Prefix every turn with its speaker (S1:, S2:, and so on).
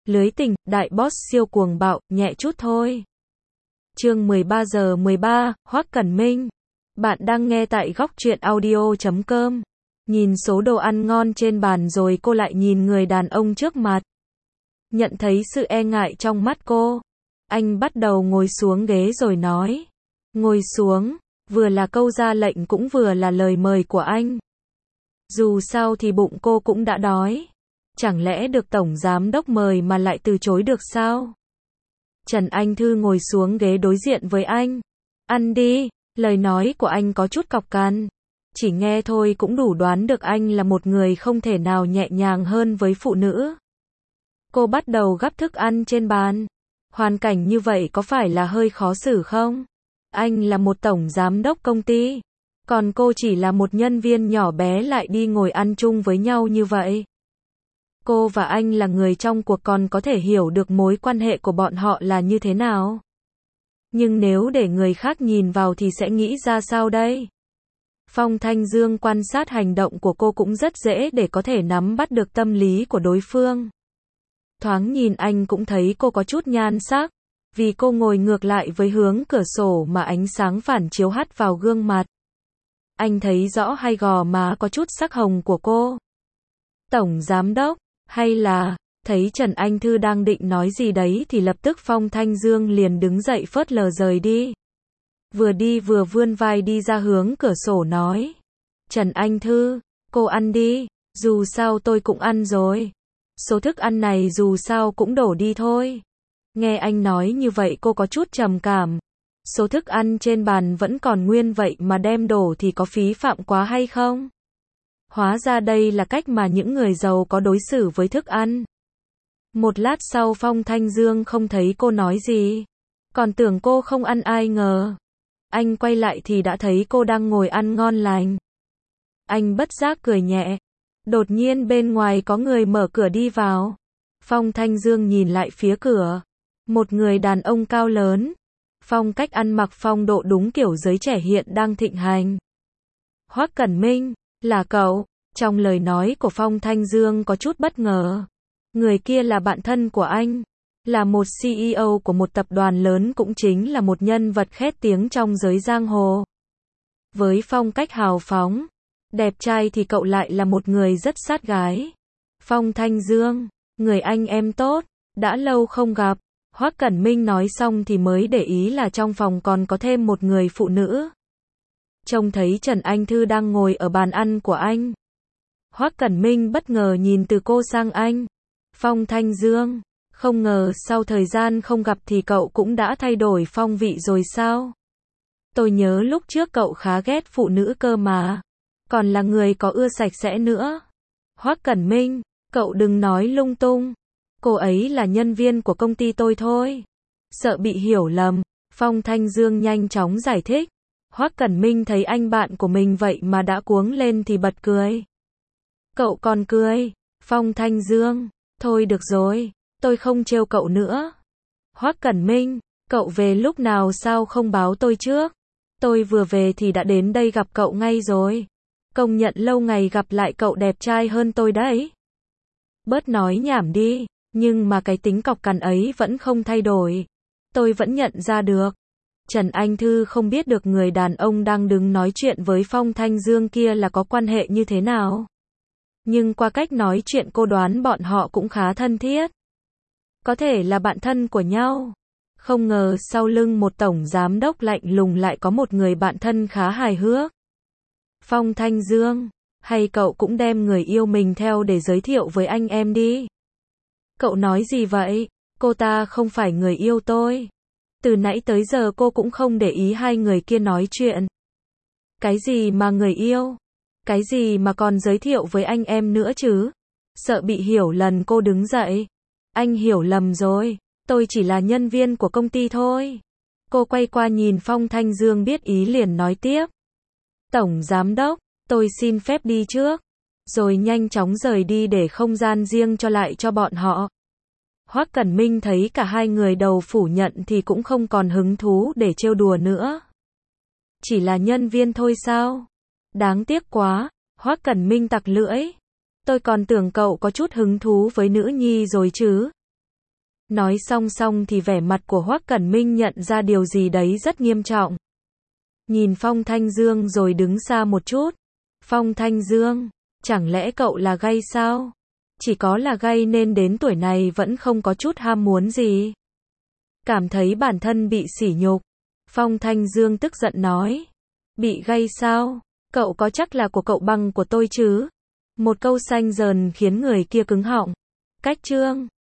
S1: Lưới tình, đại boss siêu cuồng bạo, nhẹ chút thôi. Chương 13 giờ 13, Hoắc Cẩn Minh. Bạn đang nghe tại góc truyện audio.com. Nhìn số đồ ăn ngon trên bàn rồi cô lại nhìn người đàn ông trước mặt. Nhận thấy sự e ngại trong mắt cô. Anh bắt đầu ngồi xuống ghế rồi nói. Ngồi xuống, vừa là câu ra lệnh cũng vừa là lời mời của anh. Dù sao thì bụng cô cũng đã đói. Chẳng lẽ được tổng giám đốc mời mà lại từ chối được sao? Trần Anh Thư ngồi xuống ghế đối diện với anh. Ăn đi, lời nói của anh có chút cọc cằn. Chỉ nghe thôi cũng đủ đoán được anh là một người không thể nào nhẹ nhàng hơn với phụ nữ. Cô bắt đầu gắp thức ăn trên bàn. Hoàn cảnh như vậy có phải là hơi khó xử không? Anh là một tổng giám đốc công ty. Còn cô chỉ là một nhân viên nhỏ bé lại đi ngồi ăn chung với nhau như vậy. Cô và anh là người trong cuộc còn có thể hiểu được mối quan hệ của bọn họ là như thế nào. Nhưng nếu để người khác nhìn vào thì sẽ nghĩ ra sao đây? Phong Thanh Dương quan sát hành động của cô cũng rất dễ để có thể nắm bắt được tâm lý của đối phương. Thoáng nhìn anh cũng thấy cô có chút nhan sắc, vì cô ngồi ngược lại với hướng cửa sổ mà ánh sáng phản chiếu hắt vào gương mặt. Anh thấy rõ hai gò má có chút sắc hồng của cô. Tổng giám đốc, hay là, thấy Trần Anh Thư đang định nói gì đấy thì lập tức Phong Thanh Dương liền đứng dậy phớt lờ rời đi. Vừa đi vừa vươn vai đi ra hướng cửa sổ nói. Trần Anh Thư, cô ăn đi, dù sao tôi cũng ăn rồi. Số thức ăn này dù sao cũng đổ đi thôi. Nghe anh nói như vậy cô có chút trầm cảm. Số thức ăn trên bàn vẫn còn nguyên vậy mà đem đổ thì có phí phạm quá hay không? Hóa ra đây là cách mà những người giàu có đối xử với thức ăn. Một lát sau Phong Thanh Dương không thấy cô nói gì. Còn tưởng cô không ăn ai ngờ. Anh quay lại thì đã thấy cô đang ngồi ăn ngon lành. Anh bất giác cười nhẹ. Đột nhiên bên ngoài có người mở cửa đi vào. Phong Thanh Dương nhìn lại phía cửa. Một người đàn ông cao lớn. Phong cách ăn mặc phong độ đúng kiểu giới trẻ hiện đang thịnh hành. Hoắc Cẩn Minh, là cậu? Trong lời nói của Phong Thanh Dương có chút bất ngờ. Người kia là bạn thân của anh. Là một CEO của một tập đoàn lớn cũng chính là một nhân vật khét tiếng trong giới giang hồ. Với phong cách hào phóng, đẹp trai thì cậu lại là một người rất sát gái. Phong Thanh Dương, người anh em tốt, đã lâu không gặp. Hoắc Cẩn Minh nói xong thì mới để ý là trong phòng còn có thêm một người phụ nữ. Trông thấy Trần Anh Thư đang ngồi ở bàn ăn của anh. Hoắc Cẩn Minh bất ngờ nhìn từ cô sang anh. Phong Thanh Dương, không ngờ sau thời gian không gặp thì cậu cũng đã thay đổi phong vị rồi sao? Tôi nhớ lúc trước cậu khá ghét phụ nữ cơ mà. Còn là người có ưa sạch sẽ nữa. Hoắc Cẩn Minh, cậu đừng nói lung tung. Cô ấy là nhân viên của công ty tôi thôi. Sợ bị hiểu lầm, Phong Thanh Dương nhanh chóng giải thích. Hoắc Cẩn Minh thấy anh bạn của mình vậy mà đã cuống lên thì bật cười. Cậu còn cười? Phong Thanh Dương, thôi được rồi, tôi không trêu cậu nữa. Hoắc Cẩn Minh, cậu về lúc nào sao không báo tôi trước? Tôi vừa về thì đã đến đây gặp cậu ngay rồi. Công nhận lâu ngày gặp lại cậu đẹp trai hơn tôi đấy. Bớt nói nhảm đi, nhưng mà cái tính cọc cằn ấy vẫn không thay đổi. Tôi vẫn nhận ra được. Trần Anh Thư không biết được người đàn ông đang đứng nói chuyện với Phong Thanh Dương kia là có quan hệ như thế nào. Nhưng qua cách nói chuyện cô đoán bọn họ cũng khá thân thiết. Có thể là bạn thân của nhau. Không ngờ sau lưng một tổng giám đốc lạnh lùng lại có một người bạn thân khá hài hước. Phong Thanh Dương, hay cậu cũng đem người yêu mình theo để giới thiệu với anh em đi. Cậu nói gì vậy? Cô ta không phải người yêu tôi. Từ nãy tới giờ cô cũng không để ý hai người kia nói chuyện. Cái gì mà người yêu? Cái gì mà còn giới thiệu với anh em nữa chứ? Sợ bị hiểu lầm cô đứng dậy. Anh hiểu lầm rồi, tôi chỉ là nhân viên của công ty thôi. Cô quay qua nhìn Phong Thanh Dương biết ý liền nói tiếp. Tổng giám đốc, tôi xin phép đi trước. Rồi nhanh chóng rời đi để không gian riêng cho lại cho bọn họ. Hoắc Cẩn Minh thấy cả hai người đầu phủ nhận thì cũng không còn hứng thú để trêu đùa nữa. Chỉ là nhân viên thôi sao? Đáng tiếc quá, Hoắc Cẩn Minh tặc lưỡi. Tôi còn tưởng cậu có chút hứng thú với nữ nhi rồi chứ. Nói xong thì vẻ mặt của Hoắc Cẩn Minh nhận ra điều gì đấy rất nghiêm trọng. Nhìn Phong Thanh Dương rồi đứng xa một chút. Phong Thanh Dương, chẳng lẽ cậu là gay sao? Chỉ có là gay nên đến tuổi này vẫn không có chút ham muốn gì. Cảm thấy bản thân bị sỉ nhục. Phong Thanh Dương tức giận nói. Bị gay sao? Cậu có chắc là của cậu bằng của tôi chứ? Một câu xanh dờn khiến người kia cứng họng. Cách chương